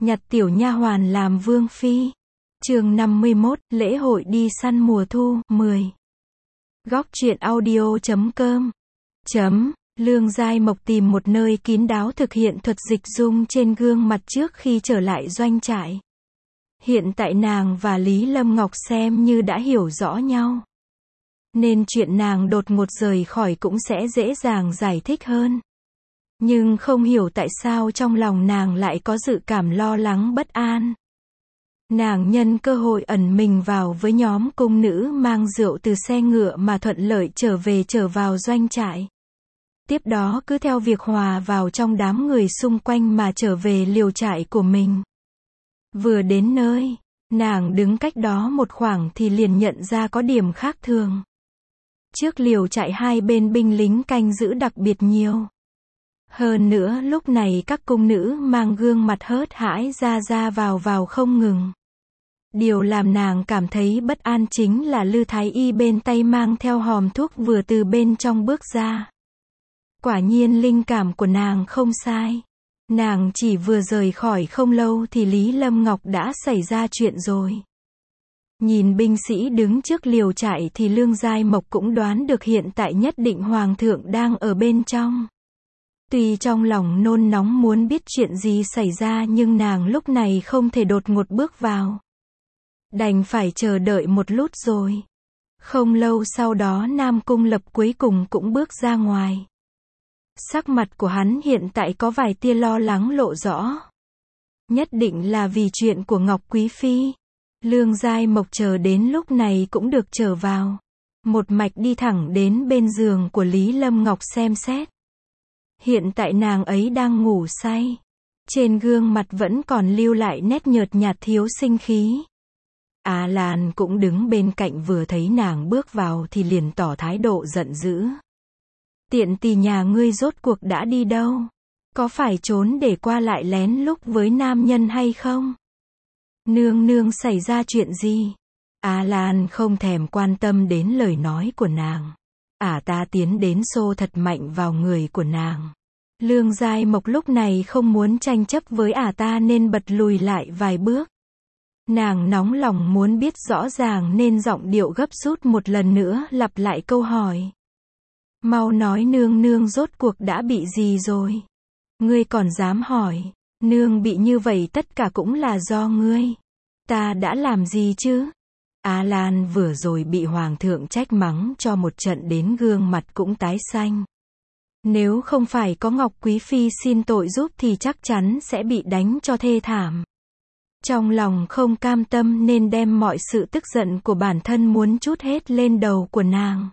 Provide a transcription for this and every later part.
Nhặt tiểu nha hoàn làm vương phi. Chương 51, lễ hội đi săn mùa thu, 10. Góc truyện audio.com. Lương Giai Mộc tìm một nơi kín đáo thực hiện thuật dịch dung trên gương mặt trước khi trở lại doanh trại. Hiện tại nàng và Lý Lâm Ngọc xem như đã hiểu rõ nhau, nên chuyện nàng đột ngột rời khỏi cũng sẽ dễ dàng giải thích hơn. Nhưng không hiểu tại sao trong lòng nàng lại có dự cảm lo lắng bất an. Nàng nhân cơ hội ẩn mình vào với nhóm cung nữ mang rượu từ xe ngựa mà thuận lợi trở vào doanh trại. Tiếp đó cứ theo việc hòa vào trong đám người xung quanh mà trở về liều trại của mình. Vừa đến nơi, nàng đứng cách đó một khoảng thì liền nhận ra có điểm khác thường. Trước liều trại hai bên binh lính canh giữ đặc biệt nhiều. Hơn nữa lúc này các cung nữ mang gương mặt hớt hãi ra vào không ngừng. Điều làm nàng cảm thấy bất an chính là Lư Thái Y bên tay mang theo hòm thuốc vừa từ bên trong bước ra. Quả nhiên linh cảm của nàng không sai. Nàng chỉ vừa rời khỏi không lâu thì Lý Lâm Ngọc đã xảy ra chuyện rồi. Nhìn binh sĩ đứng trước liều trại thì Lương Giai Mộc cũng đoán được hiện tại nhất định Hoàng thượng đang ở bên trong. Tuy trong lòng nôn nóng muốn biết chuyện gì xảy ra nhưng nàng lúc này không thể đột ngột bước vào. Đành phải chờ đợi một lúc rồi. Không lâu sau đó Nam Cung Lập cuối cùng cũng bước ra ngoài. Sắc mặt của hắn hiện tại có vài tia lo lắng lộ rõ. Nhất định là vì chuyện của Ngọc Quý Phi. Lương Giai Mộc chờ đến lúc này cũng được trở vào. Một mạch đi thẳng đến bên giường của Lý Lâm Ngọc xem xét. Hiện tại nàng ấy đang ngủ say. Trên gương mặt vẫn còn lưu lại nét nhợt nhạt thiếu sinh khí. A Lan cũng đứng bên cạnh vừa thấy nàng bước vào thì liền tỏ thái độ giận dữ. Tiện tỳ nhà ngươi rốt cuộc đã đi đâu? Có phải trốn để qua lại lén lút với nam nhân hay không? Nương nương xảy ra chuyện gì? A Lan không thèm quan tâm đến lời nói của nàng. Ta tiến đến xô thật mạnh vào người của nàng. Lương Giai Mộc lúc này không muốn tranh chấp với ta nên bật lùi lại vài bước. Nàng nóng lòng muốn biết rõ ràng nên giọng điệu gấp rút một lần nữa lặp lại câu hỏi. Mau nói nương nương rốt cuộc đã bị gì rồi? Ngươi còn dám hỏi? Nương bị như vậy tất cả cũng là do ngươi. Ta đã làm gì chứ? A Lan vừa rồi bị hoàng thượng trách mắng cho một trận đến gương mặt cũng tái xanh. Nếu không phải có Ngọc Quý Phi xin tội giúp thì chắc chắn sẽ bị đánh cho thê thảm. Trong lòng không cam tâm nên đem mọi sự tức giận của bản thân muốn trút hết lên đầu của nàng.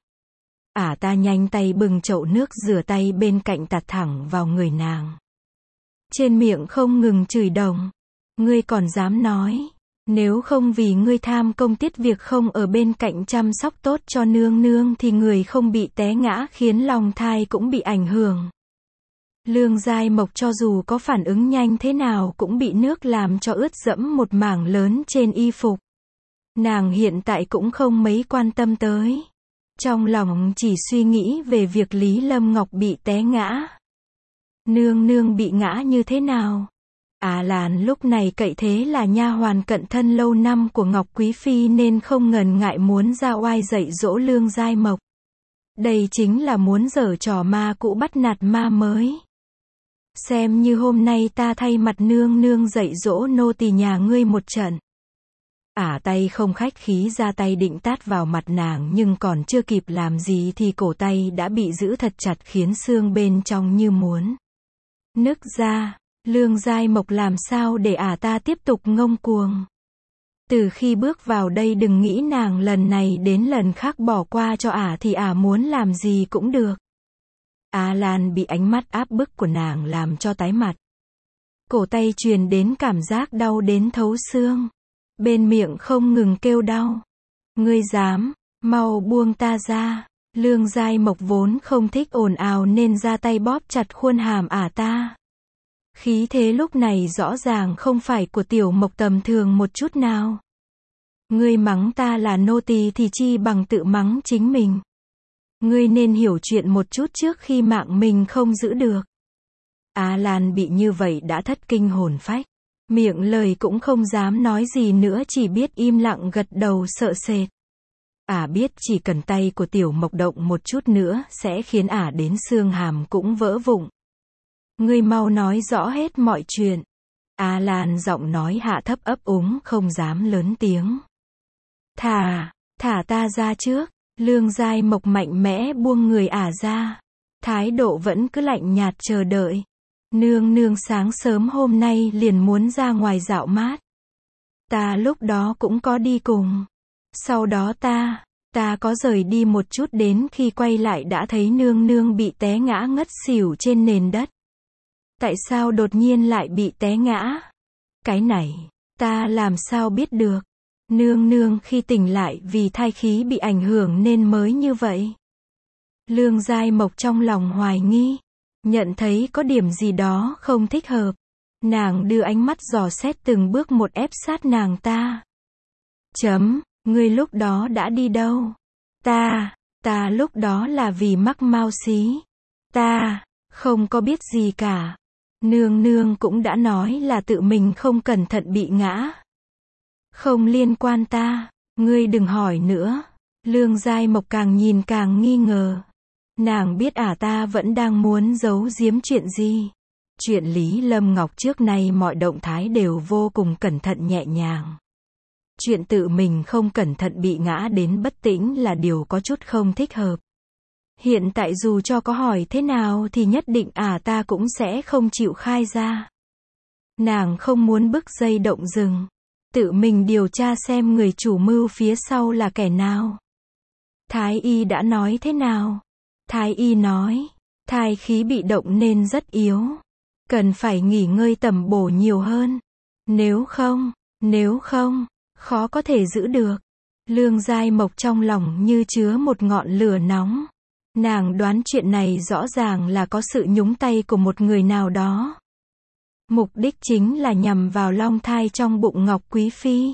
Ta nhanh tay bưng chậu nước rửa tay bên cạnh tạt thẳng vào người nàng. Trên miệng không ngừng chửi đồng. Ngươi còn dám nói, nếu không vì ngươi tham công tiếc việc không ở bên cạnh chăm sóc tốt cho nương nương thì người không bị té ngã khiến lòng thai cũng bị ảnh hưởng. Lương Giai Mộc cho dù có phản ứng nhanh thế nào cũng bị nước làm cho ướt đẫm một mảng lớn trên y phục. Nàng hiện tại cũng không mấy quan tâm tới. Trong lòng chỉ suy nghĩ về việc Lý Lâm Ngọc bị té ngã. Nương nương bị ngã như thế nào? A Lan lúc này cậy thế là nha hoàn cận thân lâu năm của Ngọc Quý Phi nên không ngần ngại muốn ra oai dạy dỗ Lương Giai Mộc. Đây chính là muốn giở trò ma cũ bắt nạt ma mới. Xem như hôm nay ta thay mặt nương nương dạy dỗ nô tỳ nhà ngươi một trận. Tay không khách khí ra tay định tát vào mặt nàng nhưng còn chưa kịp làm gì thì cổ tay đã bị giữ thật chặt khiến xương bên trong như muốn nứt ra. Lương Giai Mộc làm sao để ta tiếp tục ngông cuồng. Từ khi bước vào đây đừng nghĩ nàng lần này đến lần khác bỏ qua cho thì muốn làm gì cũng được. A Lan bị ánh mắt áp bức của nàng làm cho tái mặt. Cổ tay truyền đến cảm giác đau đến thấu xương. Bên miệng không ngừng kêu đau. Ngươi dám, mau buông ta ra. Lương Giai Mộc vốn không thích ồn ào nên ra tay bóp chặt khuôn hàm ta. Khí thế lúc này rõ ràng không phải của tiểu Mộc tầm thường một chút nào. Ngươi mắng ta là nô tỳ thì chi bằng tự mắng chính mình. Ngươi nên hiểu chuyện một chút trước khi mạng mình không giữ được. A Lan bị như vậy đã thất kinh hồn phách. Miệng lời cũng không dám nói gì nữa, chỉ biết im lặng gật đầu sợ sệt. Biết chỉ cần tay của Tiểu Mộc động một chút nữa sẽ khiến đến xương hàm cũng vỡ vụn. Ngươi mau nói rõ hết mọi chuyện. Lan giọng nói hạ thấp ấp úng, không dám lớn tiếng. Thả ta ra trước. Lương Giai Mộc mạnh mẽ buông người ra. Thái độ vẫn cứ lạnh nhạt chờ đợi. Nương sáng sớm hôm nay liền muốn ra ngoài dạo mát. Ta lúc đó cũng có đi cùng. Sau đó ta có rời đi một chút, đến khi quay lại đã thấy nương bị té ngã ngất xỉu trên nền đất. Tại sao đột nhiên lại bị té ngã? Cái này, ta làm sao biết được? Nương khi tỉnh lại vì thai khí bị ảnh hưởng nên mới như vậy. Lương Giai Mộc trong lòng hoài nghi, nhận thấy có điểm gì đó không thích hợp. Nàng đưa ánh mắt dò xét từng bước một ép sát nàng ta. Ngươi lúc đó đã đi đâu? Ta lúc đó là vì mắc mao xí. Ta không có biết gì cả. Nương cũng đã nói là tự mình không cẩn thận bị ngã. Không liên quan ta, ngươi đừng hỏi nữa. Lương Giai Mộc càng nhìn càng nghi ngờ. Nàng biết ta vẫn đang muốn giấu giếm chuyện gì. Chuyện Lý Lâm Ngọc trước nay mọi động thái đều vô cùng cẩn thận nhẹ nhàng. Chuyện tự mình không cẩn thận bị ngã đến bất tỉnh là điều có chút không thích hợp. Hiện tại dù cho có hỏi thế nào thì nhất định ta cũng sẽ không chịu khai ra. Nàng không muốn bứt dây động rừng. Tự mình điều tra xem người chủ mưu phía sau là kẻ nào. Thái y đã nói thế nào? Thái y nói, thai khí bị động nên rất yếu. Cần phải nghỉ ngơi tầm bổ nhiều hơn. Nếu không, khó có thể giữ được. Lương Giai Mộc trong lòng như chứa một ngọn lửa nóng. Nàng đoán chuyện này rõ ràng là có sự nhúng tay của một người nào đó. Mục đích chính là nhằm vào long thai trong bụng Ngọc Quý Phi.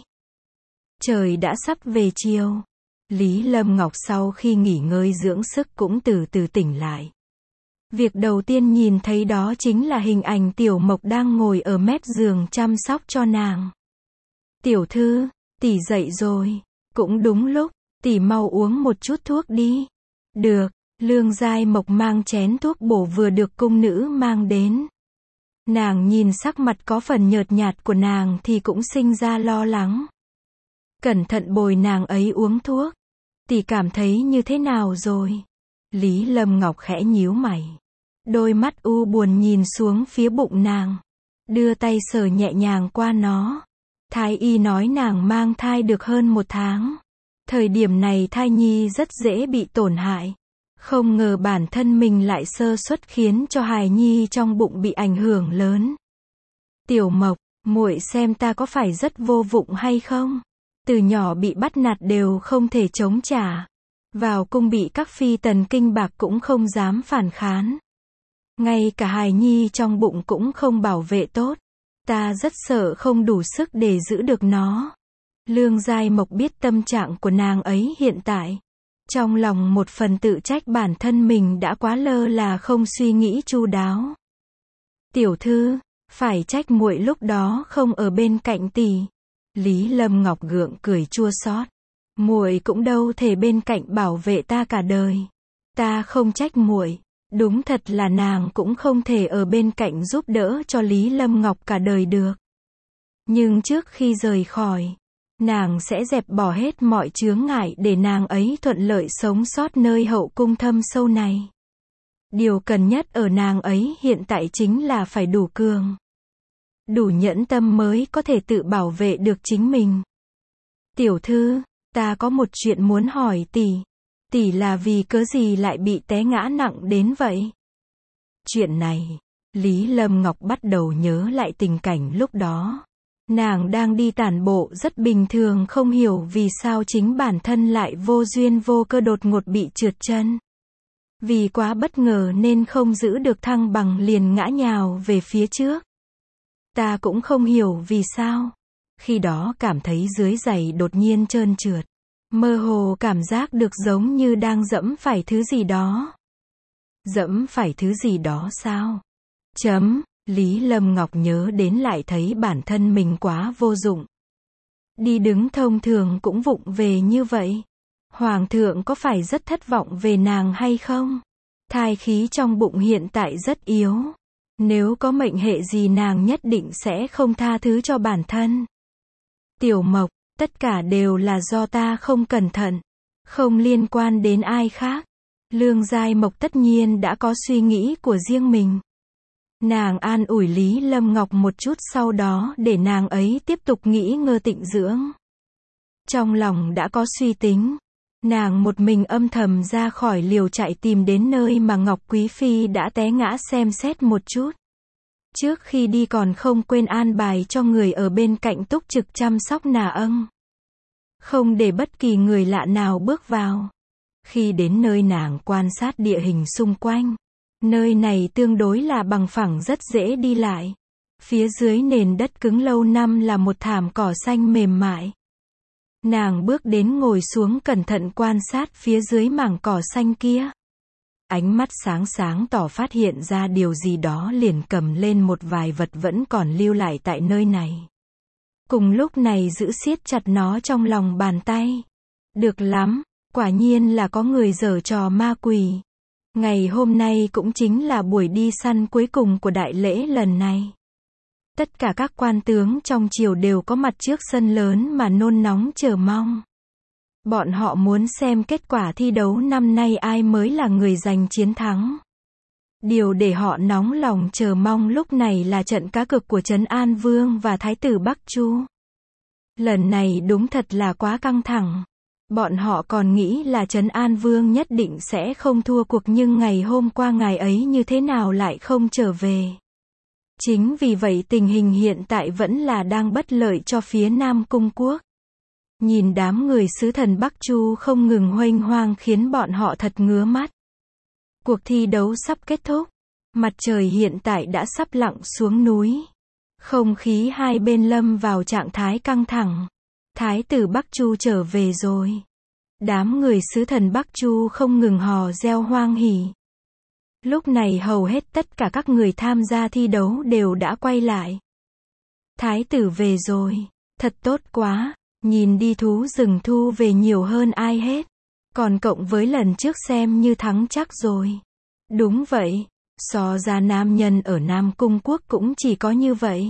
Trời đã sắp về chiều. Lý Lâm Ngọc sau khi nghỉ ngơi dưỡng sức cũng từ từ tỉnh lại. Việc đầu tiên nhìn thấy đó chính là hình ảnh Tiểu Mộc đang ngồi ở mép giường chăm sóc cho nàng. Tiểu thư, tỷ dậy rồi. Cũng đúng lúc, tỷ mau uống một chút thuốc đi. Được, Lương Giai Mộc mang chén thuốc bổ vừa được cung nữ mang đến. Nàng nhìn sắc mặt có phần nhợt nhạt của nàng thì cũng sinh ra lo lắng. Cẩn thận bồi nàng ấy uống thuốc. Tỷ cảm thấy như thế nào rồi? Lý Lâm Ngọc khẽ nhíu mày. Đôi mắt u buồn nhìn xuống phía bụng nàng. Đưa tay sờ nhẹ nhàng qua nó. Thái y nói nàng mang thai được hơn 1 tháng. Thời điểm này thai nhi rất dễ bị tổn hại. Không ngờ bản thân mình lại sơ suất khiến cho hài nhi trong bụng bị ảnh hưởng lớn. Tiểu Mộc, muội xem ta có phải rất vô dụng hay không? Từ nhỏ bị bắt nạt đều không thể chống trả. Vào cung bị các phi tần kinh bạc cũng không dám phản kháng. Ngay cả hài nhi trong bụng cũng không bảo vệ tốt. Ta rất sợ không đủ sức để giữ được nó. Lương Giai Mộc biết tâm trạng của nàng ấy hiện tại. Trong lòng một phần tự trách bản thân mình đã quá lơ là không suy nghĩ chu đáo. Tiểu thư, phải trách muội lúc đó không ở bên cạnh tỷ. Lý Lâm Ngọc gượng cười chua xót. Muội cũng đâu thể bên cạnh bảo vệ ta cả đời. Ta không trách muội. Đúng thật là nàng cũng không thể ở bên cạnh giúp đỡ cho Lý Lâm Ngọc cả đời được. Nhưng trước khi rời khỏi, nàng sẽ dẹp bỏ hết mọi chướng ngại để nàng ấy thuận lợi sống sót nơi hậu cung thâm sâu này. Điều cần nhất ở nàng ấy hiện tại chính là phải đủ cường. Đủ nhẫn tâm mới có thể tự bảo vệ được chính mình. Tiểu thư, ta có một chuyện muốn hỏi tỷ. Tỷ là vì cớ gì lại bị té ngã nặng đến vậy? Chuyện này, Lý Lâm Ngọc bắt đầu nhớ lại tình cảnh lúc đó. Nàng đang đi tản bộ rất bình thường, không hiểu vì sao chính bản thân lại vô duyên vô cơ đột ngột bị trượt chân. Vì quá bất ngờ nên không giữ được thăng bằng liền ngã nhào về phía trước. Ta cũng không hiểu vì sao. Khi đó cảm thấy dưới giày đột nhiên trơn trượt. Mơ hồ cảm giác được giống như đang dẫm phải thứ gì đó. Dẫm phải thứ gì đó sao? Lý Lâm Ngọc nhớ đến lại thấy bản thân mình quá vô dụng. Đi đứng thông thường cũng vụng về như vậy. Hoàng thượng có phải rất thất vọng về nàng hay không? Thai khí trong bụng hiện tại rất yếu. Nếu có mệnh hệ gì nàng nhất định sẽ không tha thứ cho bản thân. Tiểu Mộc, tất cả đều là do ta không cẩn thận. Không liên quan đến ai khác. Lương Giai Mộc tất nhiên đã có suy nghĩ của riêng mình. Nàng an ủi Lý Lâm Ngọc một chút sau đó để nàng ấy tiếp tục nghỉ ngơi tịnh dưỡng. Trong lòng đã có suy tính. Nàng một mình âm thầm ra khỏi liều chạy tìm đến nơi mà Ngọc Quý Phi đã té ngã xem xét một chút. Trước khi đi còn không quên an bài cho người ở bên cạnh túc trực chăm sóc nà âng. Không để bất kỳ người lạ nào bước vào. Khi đến nơi nàng quan sát địa hình xung quanh. Nơi này tương đối là bằng phẳng rất dễ đi lại. Phía dưới nền đất cứng lâu năm là một thảm cỏ xanh mềm mại. Nàng bước đến ngồi xuống cẩn thận quan sát phía dưới mảng cỏ xanh kia. Ánh mắt sáng sáng tỏ phát hiện ra điều gì đó liền cầm lên một vài vật vẫn còn lưu lại tại nơi này. Cùng lúc này giữ siết chặt nó trong lòng bàn tay. Được lắm, quả nhiên là có người giở trò ma quỷ. Ngày hôm nay cũng chính là buổi đi săn cuối cùng của đại lễ lần này. Tất cả các quan tướng trong triều đều có mặt trước sân lớn mà nôn nóng chờ mong. Bọn họ muốn xem kết quả thi đấu năm nay ai mới là người giành chiến thắng. Điều để họ nóng lòng chờ mong lúc này là trận cá cược của Trấn An Vương và Thái tử Bắc Chu. Lần này đúng thật là quá căng thẳng. Bọn họ còn nghĩ là Trấn An Vương nhất định sẽ không thua cuộc nhưng ngày hôm qua ngài ấy như thế nào lại không trở về. Chính vì vậy tình hình hiện tại vẫn là đang bất lợi cho phía Nam Cung Quốc. Nhìn đám người sứ thần Bắc Chu không ngừng huênh hoang khiến bọn họ thật ngứa mắt. Cuộc thi đấu sắp kết thúc. Mặt trời hiện tại đã sắp lặn xuống núi. Không khí hai bên lâm vào trạng thái căng thẳng. Thái tử Bắc Chu trở về rồi. Đám người sứ thần Bắc Chu không ngừng hò reo hoang hỉ. Lúc này hầu hết tất cả các người tham gia thi đấu đều đã quay lại. Thái tử về rồi. Thật tốt quá. Nhìn đi thú rừng thu về nhiều hơn ai hết. Còn cộng với lần trước xem như thắng chắc rồi. Đúng vậy. So ra nam nhân ở Nam Cung Quốc cũng chỉ có như vậy.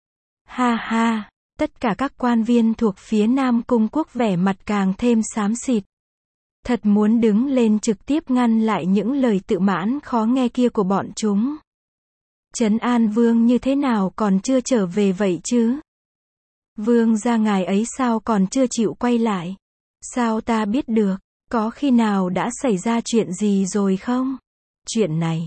Ha ha. Tất cả các quan viên thuộc phía Nam Cung Quốc vẻ mặt càng thêm xám xịt. Thật muốn đứng lên trực tiếp ngăn lại những lời tự mãn khó nghe kia của bọn chúng. Trấn An Vương như thế nào còn chưa trở về vậy chứ? Vương gia ngài ấy sao còn chưa chịu quay lại? Sao ta biết được? Có khi nào đã xảy ra chuyện gì rồi không? Chuyện này,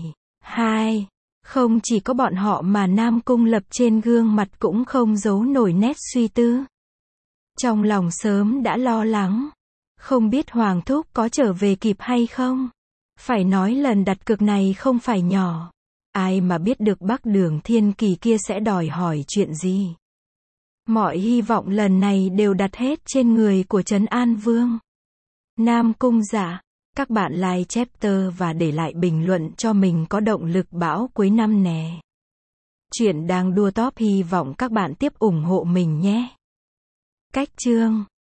không chỉ có bọn họ mà Nam Cung Lập trên gương mặt cũng không giấu nổi nét suy tư. Trong lòng sớm đã lo lắng. Không biết Hoàng thúc có trở về kịp hay không? Phải nói lần đặt cược này không phải nhỏ. Ai mà biết được Bắc Đường Thiên Kỳ kia sẽ đòi hỏi chuyện gì? Mọi hy vọng lần này đều đặt hết trên người của Trấn An Vương. Nam Cung Dạ, các bạn like chapter và để lại bình luận cho mình có động lực bão cuối năm nè. Chuyện đang đua top hy vọng các bạn tiếp ủng hộ mình nhé. Cách chương